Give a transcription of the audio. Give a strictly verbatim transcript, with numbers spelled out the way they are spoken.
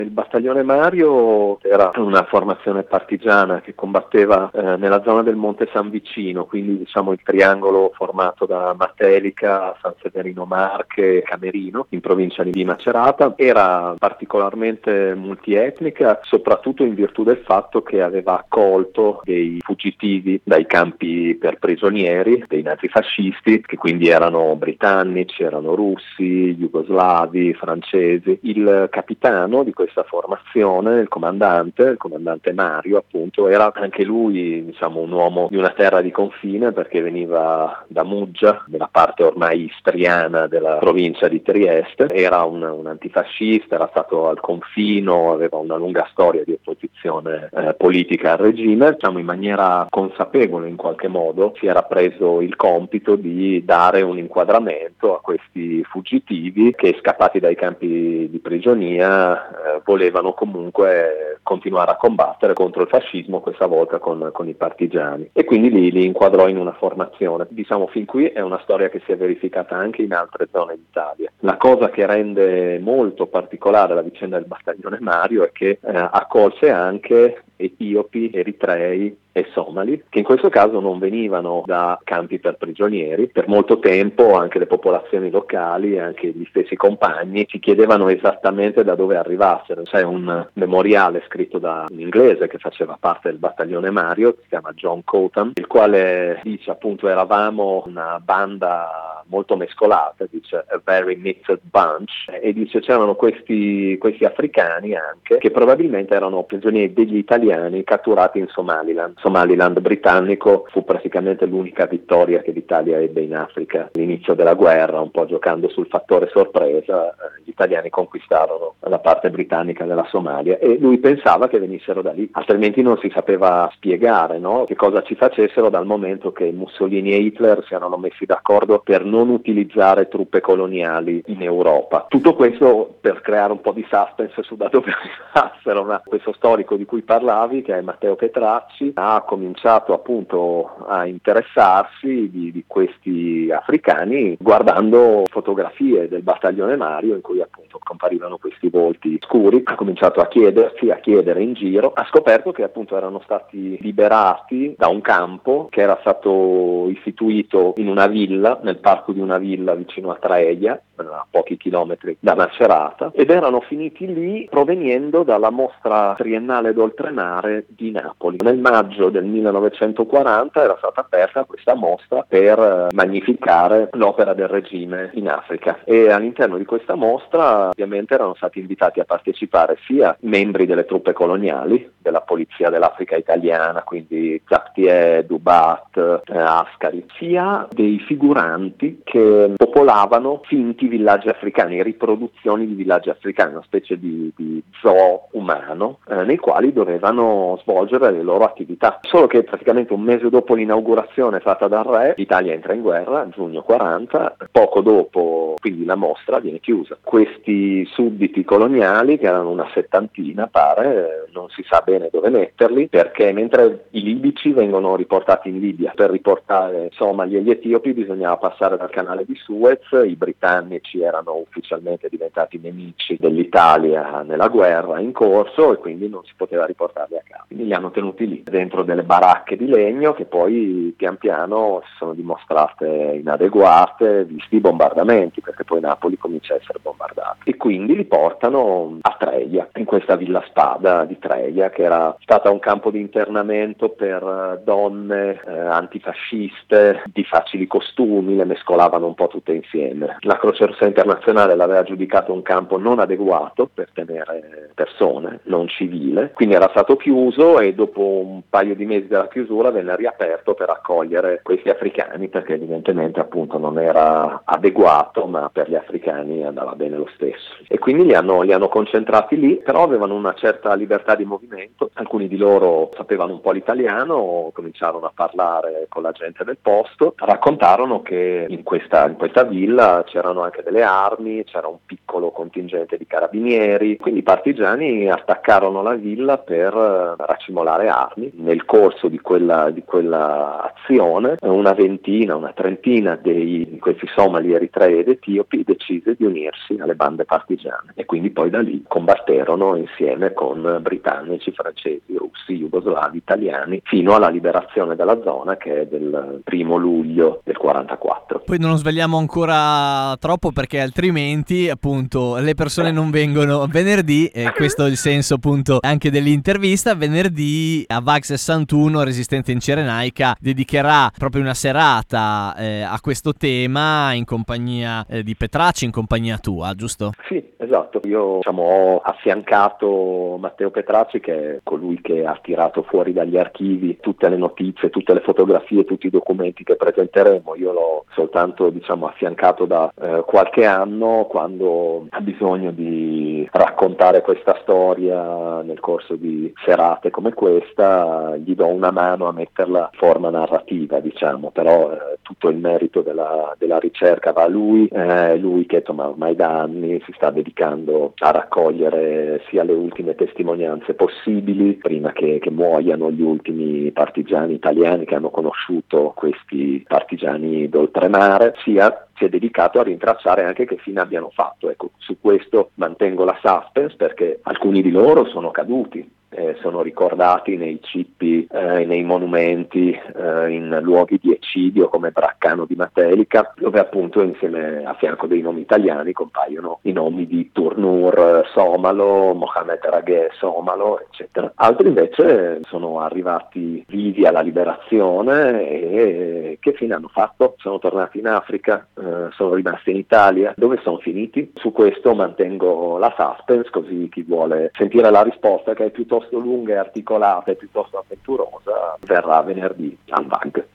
Il battaglione Mario era una formazione partigiana che combatteva eh, nella zona del Monte San Vicino, quindi diciamo il triangolo formato da Matelica, San Severino Marche e Camerino, in provincia di Macerata. Era particolarmente multietnica, soprattutto in virtù del fatto che aveva accolto dei fuggitivi dai campi per prigionieri, dei nazifascisti, che quindi erano britannici, erano russi, jugoslavi, francesi. Il capitano di questa formazione, il comandante, il comandante Mario appunto, era anche lui diciamo un uomo di una terra di confine, perché veniva da Muggia, della parte ormai istriana della provincia di Trieste. Era un, un antifascista, era stato al confino, aveva una lunga storia di opposizione eh, politica al regime. Diciamo in maniera consapevole in qualche modo si era preso il compito di dare un inquadramento a questi fuggitivi che, scappati dai campi di prigionia, eh, volevano comunque continuare a combattere contro il fascismo, questa volta con, con i partigiani, e quindi li, li inquadrò in una formazione. Diciamo fin qui è una storia che si è verificata anche in altre zone d'Italia. La cosa che rende molto particolare la vicenda del battaglione Mario è che eh, accolse anche etiopi, eritrei e somali, che in questo caso non venivano da campi per prigionieri. Per molto tempo anche le popolazioni locali, anche gli stessi compagni, si chiedevano esattamente da dove arrivassero. C'è un memoriale scritto da un inglese che faceva parte del battaglione Mario, che si chiama John Cotham, il quale dice appunto eravamo una banda molto mescolata, dice a very mixed bunch, e dice c'erano questi, questi africani anche che probabilmente erano prigionieri degli italiani catturati in Somaliland. Somaliland britannico fu praticamente l'unica vittoria che l'Italia ebbe in Africa all'inizio della guerra, un po' giocando sul fattore sorpresa. Gli italiani conquistarono la parte britannica della Somalia e lui pensava che venissero da lì, altrimenti non si sapeva spiegare, no? Che cosa ci facessero, dal momento che Mussolini e Hitler si erano messi d'accordo per non utilizzare truppe coloniali in Europa. Tutto questo per creare un po' di suspense su da dove arrivassero. Ma questo storico di cui parlavi, che è Matteo Petracci, ha cominciato appunto a interessarsi di, di questi africani guardando fotografie del battaglione Mario in cui appunto comparivano questi volti scuri. Ha cominciato a chiedersi, a chiedere in giro, ha scoperto che appunto erano stati liberati da un campo che era stato istituito in una villa, nel parco di una villa vicino a Traeglia, a pochi chilometri da Macerata, ed erano finiti lì proveniendo dalla mostra triennale d'Oltremare di Napoli. Nel maggio del millenovecentoquaranta era stata aperta questa mostra per magnificare l'opera del regime in Africa, e all'interno di questa mostra ovviamente erano stati invitati a partecipare sia membri delle truppe coloniali, della polizia dell'Africa italiana, quindi Zaptier, Dubat, eh, Ascari, sia dei figuranti che popolavano finti villaggi africani, riproduzioni di villaggi africani, una specie di, di zoo umano eh, nei quali dovevano svolgere le loro attività. Solo che praticamente un mese dopo l'inaugurazione fatta dal re, l'Italia entra in guerra, giugno quaranta, poco dopo quindi la mostra viene chiusa. Questi sudditi coloniali, che erano una settantina pare, non si sa bene dove metterli, perché mentre i libici vengono riportati in Libia, per riportare Somali e gli etiopi bisognava passare dal canale di Suez. I britannici erano ufficialmente diventati nemici dell'Italia nella guerra in corso e quindi non si poteva riportarli a casa. Quindi li hanno tenuti lì, dentro delle baracche di legno che poi pian piano si sono dimostrate inadeguate, visti i bombardamenti, perché poi Napoli comincia a essere bombardata. E quindi li portano a Treia, in questa villa spada di Treia, che era stata un campo di internamento per donne eh, antifasciste di facili costumi, le mescolavano un po' tutte insieme. La Croce Rossa Internazionale l'aveva giudicato un campo non adeguato per tenere persone, non civile, quindi era stato chiuso, e dopo un paio di mesi dalla chiusura venne riaperto per accogliere questi africani, perché evidentemente appunto non era adeguato, ma per gli africani andava bene lo stesso. E quindi li hanno, li hanno concentrati lì, però avevano una certa libertà di movimento. Alcuni di loro sapevano un po' l'italiano, cominciarono a parlare con la gente del posto, raccontarono che in questa, in questa questa villa c'erano anche delle armi, c'era un piccolo contingente di carabinieri, quindi i partigiani attaccarono la villa per racimolare armi. Nel corso di quella, di quella azione una ventina, una trentina dei, di questi somali, eritrei ed etiopi decise di unirsi alle bande partigiane e quindi poi da lì combatterono insieme con britannici, francesi, russi, jugoslavi, italiani fino alla liberazione della zona, che è del primo luglio del quarantaquattro. Poi non svegliamo ancora troppo, perché altrimenti appunto le persone non vengono venerdì, e questo è il senso appunto anche dell'intervista. Venerdì Avax sessantuno Resistenza in Cirenaica dedicherà proprio una serata eh, a questo tema in compagnia eh, di Petracci, in compagnia tua, giusto? Sì, esatto. Io diciamo, ho affiancato Matteo Petracci, che è colui che ha tirato fuori dagli archivi tutte le notizie, tutte le fotografie, tutti i documenti che presenteremo. Io l'ho soltanto diciamo, affiancato da eh, qualche anno, quando ha bisogno di raccontare questa storia nel corso di serate come questa, gli do una mano a metterla in forma narrativa, diciamo, però eh, tutto il merito della, della ricerca va a lui, eh, lui che insomma ormai da anni si sta dedicando a raccogliere sia le ultime testimonianze possibili prima che, che muoiano gli ultimi partigiani italiani che hanno conosciuto questi partigiani d'oltremare, sia si è dedicato a rintracciare anche che fine abbiano fatto. Ecco, su questo mantengo la suspense, perché alcuni di loro sono caduti. Eh, sono ricordati nei cippi, eh, nei monumenti, eh, in luoghi di eccidio come Braccano di Matelica, dove appunto insieme a fianco dei nomi italiani compaiono i nomi di Turnur somalo, Mohamed Raghè somalo, eccetera. Altri invece sono arrivati vivi alla liberazione e che fine hanno fatto? Sono tornati in Africa, eh, sono rimasti in Italia. Dove sono finiti? Su questo mantengo la suspense, così chi vuole sentire la risposta, che è piuttosto lunga e articolata e piuttosto avventurosa, verrà venerdì al V A G.